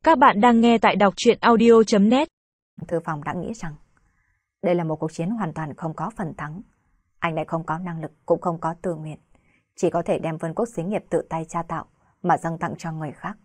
Các bạn đang nghe tại đọc truyện audio.net. Thư Phong đã nghĩ rằng đây là một cuộc chiến hoàn toàn không có phần thắng. Anh lại không có năng lực, cũng không có tự nguyện, chỉ có thể đem vườn quốc xí nghiệp tự tay tra tạo mà dâng tặng cho người khác.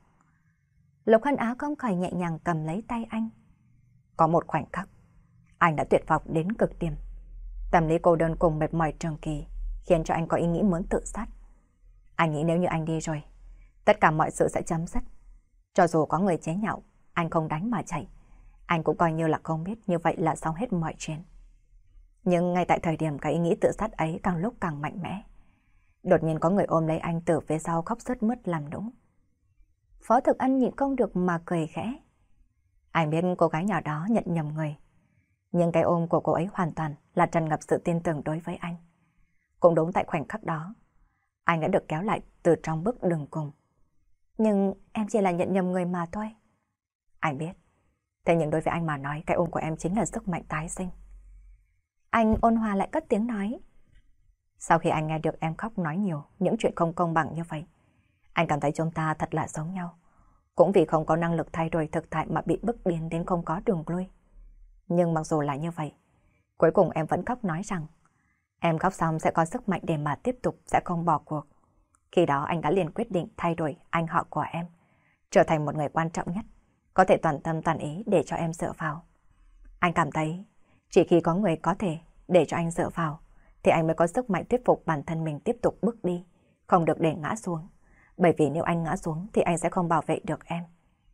Lục Hân Á không khỏi nhẹ nhàng cầm lấy tay anh. Có một khoảnh khắc, anh đã tuyệt vọng đến cực điểm. Tâm lý cô đơn cùng mệt mỏi trường kỳ khiến cho anh có ý nghĩ muốn tự sát. Anh nghĩ nếu như anh đi rồi, tất cả mọi sự sẽ chấm dứt. Cho dù có người chế nhạo, anh không đánh mà chạy. Anh cũng coi như là không biết, như vậy là xong hết mọi chuyện. Nhưng ngay tại thời điểm cái ý nghĩ tự sát ấy càng lúc càng mạnh mẽ, đột nhiên có người ôm lấy anh từ phía sau khóc sướt mướt làm nũng. Phó Thực Ân nhịn không được mà cười khẽ. Anh biết cô gái nhỏ đó nhận nhầm người, nhưng cái ôm của cô ấy hoàn toàn là tràn ngập sự tin tưởng đối với anh. Cũng đúng tại khoảnh khắc đó, anh đã được kéo lại từ trong bước đường cùng. Nhưng em chỉ là nhận nhầm người mà thôi. Anh biết. Thế nhưng đối với anh mà nói, cái ôm của em chính là sức mạnh tái sinh. Anh ôn hòa lại cất tiếng nói. Sau khi anh nghe được em khóc nói nhiều những chuyện không công bằng như vậy, anh cảm thấy chúng ta thật là giống nhau. Cũng vì không có năng lực thay đổi thực tại mà bị bức điên đến không có đường lui. Nhưng mặc dù là như vậy, cuối cùng em vẫn khóc nói rằng em khóc xong sẽ có sức mạnh để mà tiếp tục, sẽ không bỏ cuộc. Khi đó anh đã liền quyết định thay đổi anh họ của em, trở thành một người quan trọng nhất, có thể toàn tâm toàn ý để cho em dựa vào. Anh cảm thấy chỉ khi có người có thể để cho anh dựa vào, thì anh mới có sức mạnh thuyết phục bản thân mình tiếp tục bước đi, không được để ngã xuống. Bởi vì nếu anh ngã xuống thì anh sẽ không bảo vệ được em.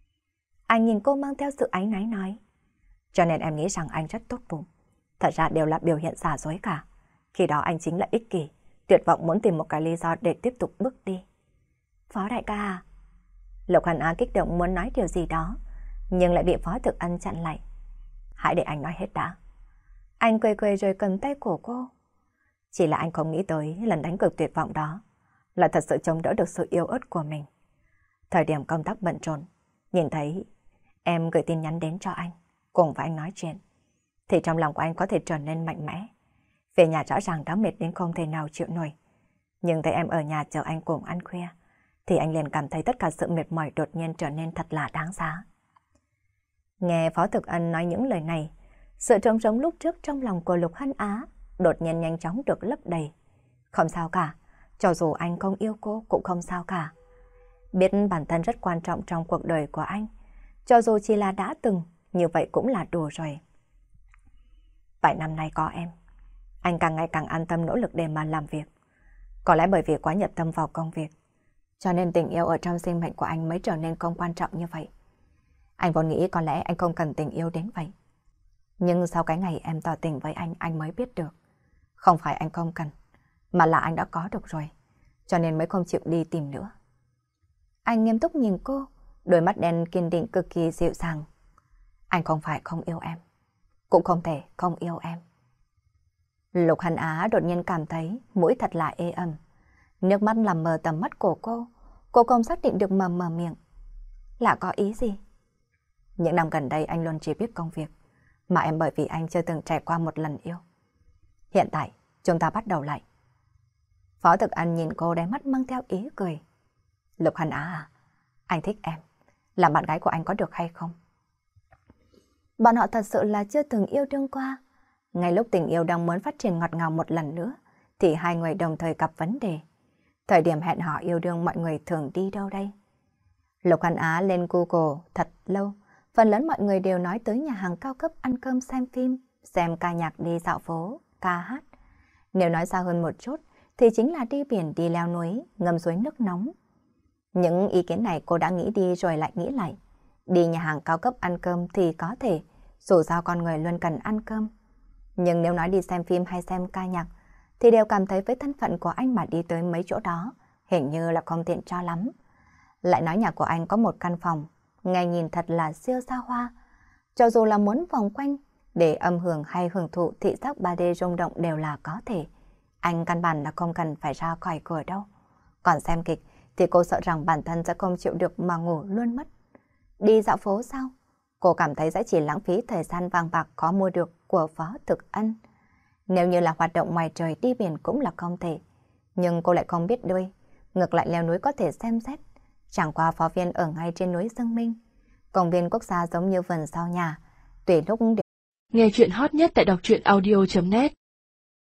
Anh nhìn cô mang theo sự áy náy nói. Cho nên em nghĩ rằng anh rất tốt bụng. Thật ra đều là biểu hiện giả dối cả. Khi đó anh chính là ích kỷ, tuyệt vọng muốn tìm một cái lý do để tiếp tục bước đi. Phó đại ca à? Lục Hân Á kích động muốn nói điều gì đó, nhưng lại bị Phó Thực Ân chặn lại. Hãy để anh nói hết đã. Anh cười cười rồi cầm tay của cô. Chỉ là anh không nghĩ tới lần đánh cược tuyệt vọng đó là thật sự chống đỡ được sự yếu ớt của mình. Thời điểm công tác bận rộn, nhìn thấy em gửi tin nhắn đến cho anh, cùng với anh nói chuyện, thì trong lòng của anh có thể trở nên mạnh mẽ. Về nhà rõ ràng đã mệt đến không thể nào chịu nổi. Nhưng thấy em ở nhà chờ anh cùng ăn khuya, thì anh liền cảm thấy tất cả sự mệt mỏi đột nhiên trở nên thật là đáng giá. Nghe Phó Thực Ân nói những lời này, sự trống rỗng lúc trước trong lòng của Lục Hân Á đột nhiên nhanh chóng được lấp đầy. Không sao cả, cho dù anh không yêu cô cũng không sao cả. Biết bản thân rất quan trọng trong cuộc đời của anh, cho dù chỉ là đã từng, như vậy cũng là đủ rồi. Vài năm nay có em, anh càng ngày càng an tâm nỗ lực để mà làm việc. Có lẽ bởi vì quá nhập tâm vào công việc, cho nên tình yêu ở trong sinh mệnh của anh mới trở nên không quan trọng như vậy. Anh vốn nghĩ có lẽ anh không cần tình yêu đến vậy. Nhưng sau cái ngày em tỏ tình với anh mới biết được. Không phải anh không cần, mà là anh đã có được rồi, cho nên mới không chịu đi tìm nữa. Anh nghiêm túc nhìn cô, đôi mắt đen kiên định cực kỳ dịu dàng. Anh không phải không yêu em, cũng không thể không yêu em. Lục Hân Á đột nhiên cảm thấy mũi thật là ê ẩm. Nước mắt làm mờ tầm mắt của cô không xác định được mở miệng. Là có ý gì? Những năm gần đây anh luôn chỉ biết công việc, mà em bởi vì anh chưa từng trải qua một lần yêu. Hiện tại, chúng ta bắt đầu lại. Phó Thực Ân nhìn cô đáy mắt mang theo ý cười. Lục Hân Á à, anh thích em, làm bạn gái của anh có được hay không? Bọn họ thật sự là chưa từng yêu đương qua. Ngay lúc tình yêu đang muốn phát triển ngọt ngào một lần nữa, thì hai người đồng thời gặp vấn đề. Thời điểm hẹn hò yêu đương mọi người thường đi đâu đây? Lục Hân Á lên Google thật lâu, phần lớn mọi người đều nói tới nhà hàng cao cấp ăn cơm xem phim, xem ca nhạc đi dạo phố, ca hát. Nếu nói xa hơn một chút, thì chính là đi biển, đi leo núi, ngâm suối nước nóng. Những ý kiến này cô đã nghĩ đi rồi lại nghĩ lại. Đi nhà hàng cao cấp ăn cơm thì có thể, dù sao con người luôn cần ăn cơm. Nhưng nếu nói đi xem phim hay xem ca nhạc, thì đều cảm thấy với thân phận của anh mà đi tới mấy chỗ đó, hình như là không tiện cho lắm. Lại nói nhà của anh có một căn phòng, nghe nhìn thật là siêu xa hoa. Cho dù là muốn vòng quanh, để âm hưởng hay hưởng thụ thị giác 3D rung động đều là có thể. Anh căn bản là không cần phải ra khỏi cửa đâu. Còn xem kịch thì cô sợ rằng bản thân sẽ không chịu được mà ngủ luôn mất. Đi dạo phố sao? Cô cảm thấy sẽ chỉ lãng phí thời gian vàng bạc khó mua được của Phó Thực Ân. Nếu như là hoạt động ngoài trời đi biển cũng là không thể. Nhưng cô lại không biết đuôi. Ngược lại leo núi có thể xem xét. Chẳng qua phó viên ở ngay trên núi Dương Minh. Công viên quốc gia giống như vườn sau nhà, tùy lúc Nghe chuyện hot nhất tại đọc truyện audio.net